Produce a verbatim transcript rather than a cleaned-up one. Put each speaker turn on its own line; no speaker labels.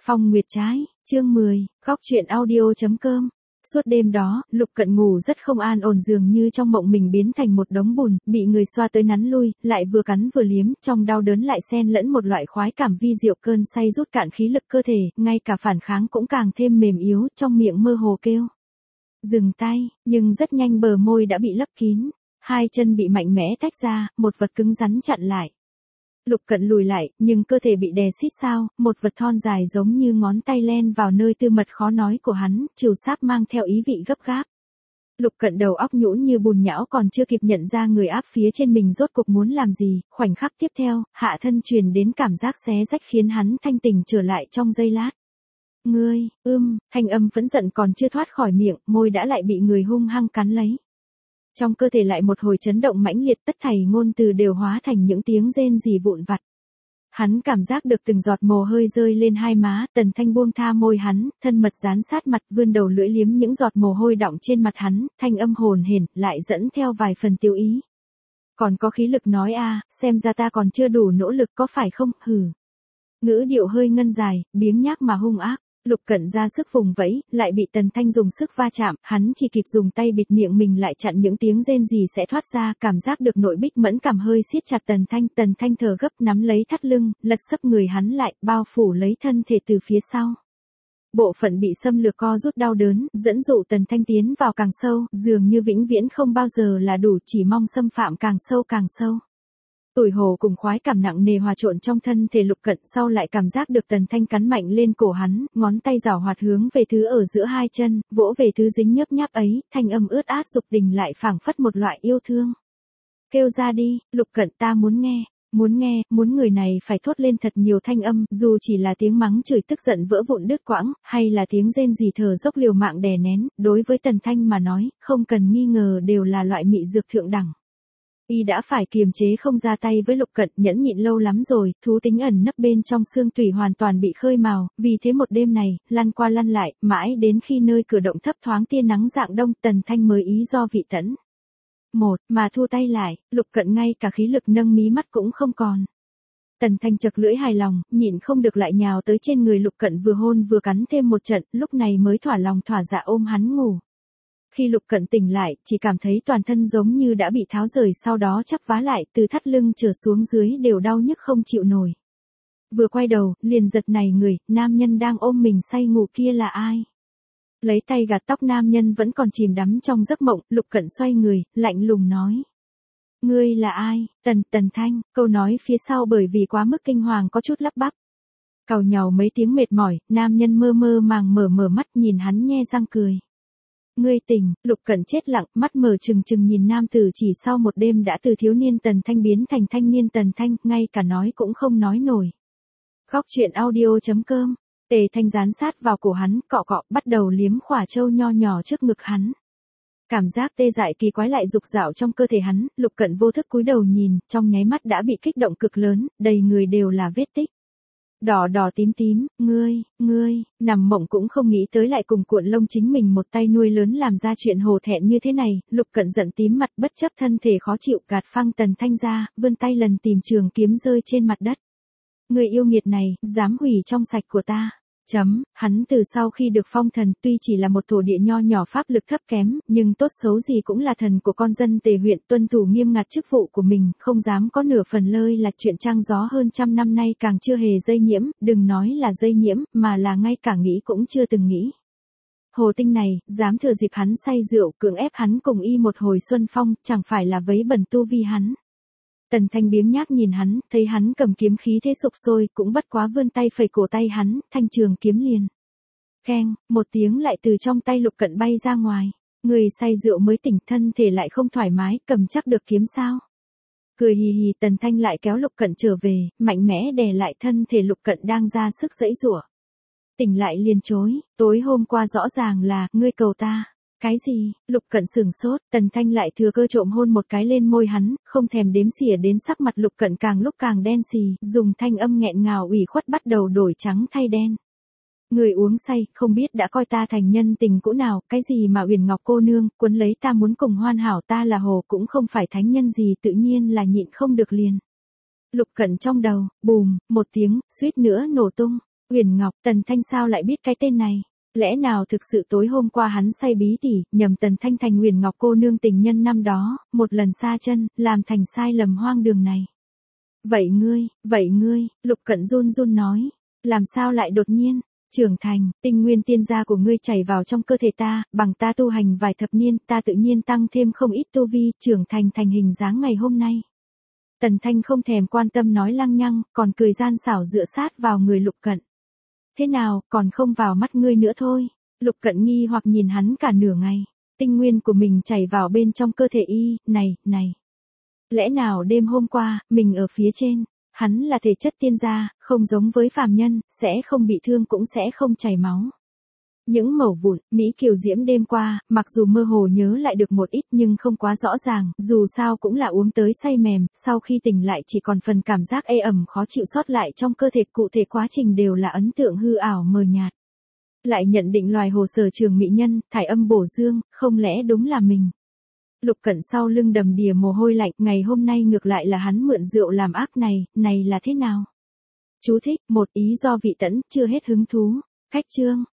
Phong Nguyệt Trái, chương mười, góc truyện audio chấm com. Suốt đêm đó, Lục Cận ngủ rất không an ổn, dường như trong mộng mình biến thành một đống bùn, bị người xoa tới nắn lui, lại vừa cắn vừa liếm, trong đau đớn lại xen lẫn một loại khoái cảm vi diệu, cơn say rút cạn khí lực cơ thể, ngay cả phản kháng cũng càng thêm mềm yếu, trong miệng mơ hồ kêu. Dừng tay, nhưng rất nhanh bờ môi đã bị lấp kín, hai chân bị mạnh mẽ tách ra, một vật cứng rắn chặn lại. Lục Cận lùi lại, nhưng cơ thể bị đè xít sao, một vật thon dài giống như ngón tay len vào nơi tư mật khó nói của hắn, trừu sáp mang theo ý vị gấp gáp. Lục Cận đầu óc nhũn như bùn nhão, còn chưa kịp nhận ra người áp phía trên mình rốt cuộc muốn làm gì, khoảnh khắc tiếp theo, hạ thân truyền đến cảm giác xé rách khiến hắn thanh tỉnh trở lại trong giây lát. Ngươi, ưm, thanh âm phẫn giận còn chưa thoát khỏi miệng, môi đã lại bị người hung hăng cắn lấy. Trong cơ thể lại một hồi chấn động mãnh liệt, tất thảy ngôn từ đều hóa thành những tiếng rên rỉ vụn vặt. Hắn cảm giác được từng giọt mồ hôi rơi lên hai má, Tần Thanh buông tha môi hắn, thân mật dán sát mặt, vươn đầu lưỡi liếm những giọt mồ hôi đọng trên mặt hắn, thanh âm hồn hển, lại dẫn theo vài phần tiêu ý. Còn có khí lực nói a, xem ra ta còn chưa đủ nỗ lực có phải không, hừ. Ngữ điệu hơi ngân dài, biếng nhác mà hung ác. Lục Cận ra sức vùng vẫy, lại bị Tần Thanh dùng sức va chạm, hắn chỉ kịp dùng tay bịt miệng mình lại chặn những tiếng rên rỉ sẽ thoát ra, cảm giác được nội bích mẫn cảm hơi siết chặt Tần Thanh, Tần Thanh thở gấp nắm lấy thắt lưng, lật sấp người hắn lại, bao phủ lấy thân thể từ phía sau. Bộ phận bị xâm lược co rút đau đớn, dẫn dụ Tần Thanh tiến vào càng sâu, dường như vĩnh viễn không bao giờ là đủ, chỉ mong xâm phạm càng sâu càng sâu. Tủi hổ cùng khoái cảm nặng nề hòa trộn trong thân thể Lục Cận, sau lại cảm giác được Tần Thanh cắn mạnh lên cổ hắn, ngón tay giảo hoạt hướng về thứ ở giữa hai chân, vỗ về thứ dính nhấp nháp ấy, thanh âm ướt át dục tình lại phảng phất một loại yêu thương. Kêu ra đi, Lục Cận, ta muốn nghe, muốn nghe, muốn. Người này phải thốt lên thật nhiều thanh âm, dù chỉ là tiếng mắng chửi tức giận vỡ vụn đứt quãng, hay là tiếng rên rỉ thở dốc liều mạng đè nén, đối với Tần Thanh mà nói, không cần nghi ngờ đều là loại mị dược thượng đẳng. Y đã phải kiềm chế không ra tay với Lục Cận, nhẫn nhịn lâu lắm rồi, thú tính ẩn nấp bên trong xương tủy hoàn toàn bị khơi mào, vì thế một đêm này, lăn qua lăn lại, mãi đến khi nơi cửa động thấp thoáng tia nắng rạng đông, Tần Thanh mới ý do vị tẫn. Một, mà thu tay lại, Lục Cận ngay cả khí lực nâng mí mắt cũng không còn. Tần Thanh chật lưỡi hài lòng, nhịn không được lại nhào tới trên người Lục Cận vừa hôn vừa cắn thêm một trận, lúc này mới thỏa lòng thỏa dạ ôm hắn ngủ. Khi Lục Cận tỉnh lại, chỉ cảm thấy toàn thân giống như đã bị tháo rời, sau đó chắp vá lại, từ thắt lưng trở xuống dưới đều đau nhức không chịu nổi. Vừa quay đầu, liền giật nảy người, nam nhân đang ôm mình say ngủ kia là ai? Lấy tay gạt tóc nam nhân vẫn còn chìm đắm trong giấc mộng, Lục Cận xoay người, lạnh lùng nói. Ngươi là ai? Tần, Tần Thanh, câu nói phía sau bởi vì quá mức kinh hoàng có chút lắp bắp. Càu nhàu mấy tiếng mệt mỏi, nam nhân mơ mơ màng mở mở mắt nhìn hắn nhe răng cười. Ngươi tỉnh, Lục Cận chết lặng, mắt mở trừng trừng nhìn nam tử chỉ sau một đêm đã từ thiếu niên Tần Thanh biến thành thanh niên Tần Thanh, ngay cả nói cũng không nói nổi. Góc truyện audio chấm com, Tề Thanh dán sát vào cổ hắn, cọ cọ, bắt đầu liếm khỏa trâu nho nhỏ trước ngực hắn. Cảm giác tê dại kỳ quái lại dục dạo trong cơ thể hắn, Lục Cận vô thức cúi đầu nhìn, trong nháy mắt đã bị kích động cực lớn, đầy người đều là vết tích. Đỏ đỏ tím tím, ngươi, ngươi, nằm mộng cũng không nghĩ tới lại cùng cuộn lông chính mình một tay nuôi lớn làm ra chuyện hổ thẹn như thế này, Lục Cận giận tím mặt bất chấp thân thể khó chịu gạt phăng Tần Thanh ra, vươn tay lần tìm trường kiếm rơi trên mặt đất. Người yêu nghiệt này, dám hủy trong sạch của ta. Chấm, hắn từ sau khi được phong thần tuy chỉ là một thổ địa nho nhỏ pháp lực thấp kém, nhưng tốt xấu gì cũng là thần của con dân Tề huyện, tuân thủ nghiêm ngặt chức vụ của mình, không dám có nửa phần lơi là chuyện trăng gió hơn trăm năm nay càng chưa hề dây nhiễm, đừng nói là dây nhiễm, mà là ngay cả nghĩ cũng chưa từng nghĩ. Hồ tinh này, dám thừa dịp hắn say rượu, cưỡng ép hắn cùng y một hồi xuân phong, chẳng phải là vấy bẩn tu vi hắn. Tần Thanh biếng nhác nhìn hắn, thấy hắn cầm kiếm khí thế sục sôi, cũng bất quá vươn tay phẩy cổ tay hắn, thanh trường kiếm liền. Keng, một tiếng lại từ trong tay Lục Cận bay ra ngoài. Người say rượu mới tỉnh, thân thể lại không thoải mái, cầm chắc được kiếm sao? Cười hì hì, Tần Thanh lại kéo Lục Cận trở về, mạnh mẽ đè lại thân thể Lục Cận đang ra sức giãy giụa. Tỉnh lại liền chối, tối hôm qua rõ ràng là, ngươi cầu ta. Cái gì? Lục Cận sửng sốt, Tần Thanh lại thừa cơ trộm hôn một cái lên môi hắn, không thèm đếm xỉa đến sắc mặt Lục Cận càng lúc càng đen xì, dùng thanh âm nghẹn ngào ủy khuất bắt đầu đổi trắng thay đen. Người uống say, không biết đã coi ta thành nhân tình cũ nào, cái gì mà Uyển Ngọc cô nương, cuốn lấy ta muốn cùng hoàn hảo, ta là hồ cũng không phải thánh nhân gì, tự nhiên là nhịn không được liền. Lục Cận trong đầu, bùm, một tiếng, suýt nữa nổ tung. Uyển Ngọc, Tần Thanh sao lại biết cái tên này? Lẽ nào thực sự tối hôm qua hắn say bí tỉ, nhầm Tần Thanh thành Uyển Ngọc cô nương tình nhân năm đó, một lần xa chân, làm thành sai lầm hoang đường này. Vậy ngươi, vậy ngươi, Lục Cận run run nói, làm sao lại đột nhiên, trưởng thành, tinh nguyên tiên gia của ngươi chảy vào trong cơ thể ta, bằng ta tu hành vài thập niên, ta tự nhiên tăng thêm không ít tu vi, trưởng thành thành hình dáng ngày hôm nay. Tần Thanh không thèm quan tâm nói lăng nhăng, còn cười gian xảo dựa sát vào người Lục Cận. Thế nào, còn không vào mắt ngươi nữa thôi. Lục Cận nghi hoặc nhìn hắn cả nửa ngày. Tinh nguyên của mình chảy vào bên trong cơ thể y, này, này. Lẽ nào đêm hôm qua, mình ở phía trên, hắn là thể chất tiên gia, không giống với phàm nhân, sẽ không bị thương cũng sẽ không chảy máu. Những mẩu vụn, mỹ kiều diễm đêm qua, mặc dù mơ hồ nhớ lại được một ít nhưng không quá rõ ràng, dù sao cũng là uống tới say mềm, sau khi tỉnh lại chỉ còn phần cảm giác ê ẩm khó chịu sót lại trong cơ thể, cụ thể quá trình đều là ấn tượng hư ảo mờ nhạt. Lại nhận định loài hồ sở trường mỹ nhân, thải âm bổ dương, không lẽ đúng là mình. Lục Cận sau lưng đầm đìa mồ hôi lạnh, ngày hôm nay ngược lại là hắn mượn rượu làm ác này, này là thế nào? Chú thích, một ý do vị tẫn, chưa hết hứng thú. Khách chương.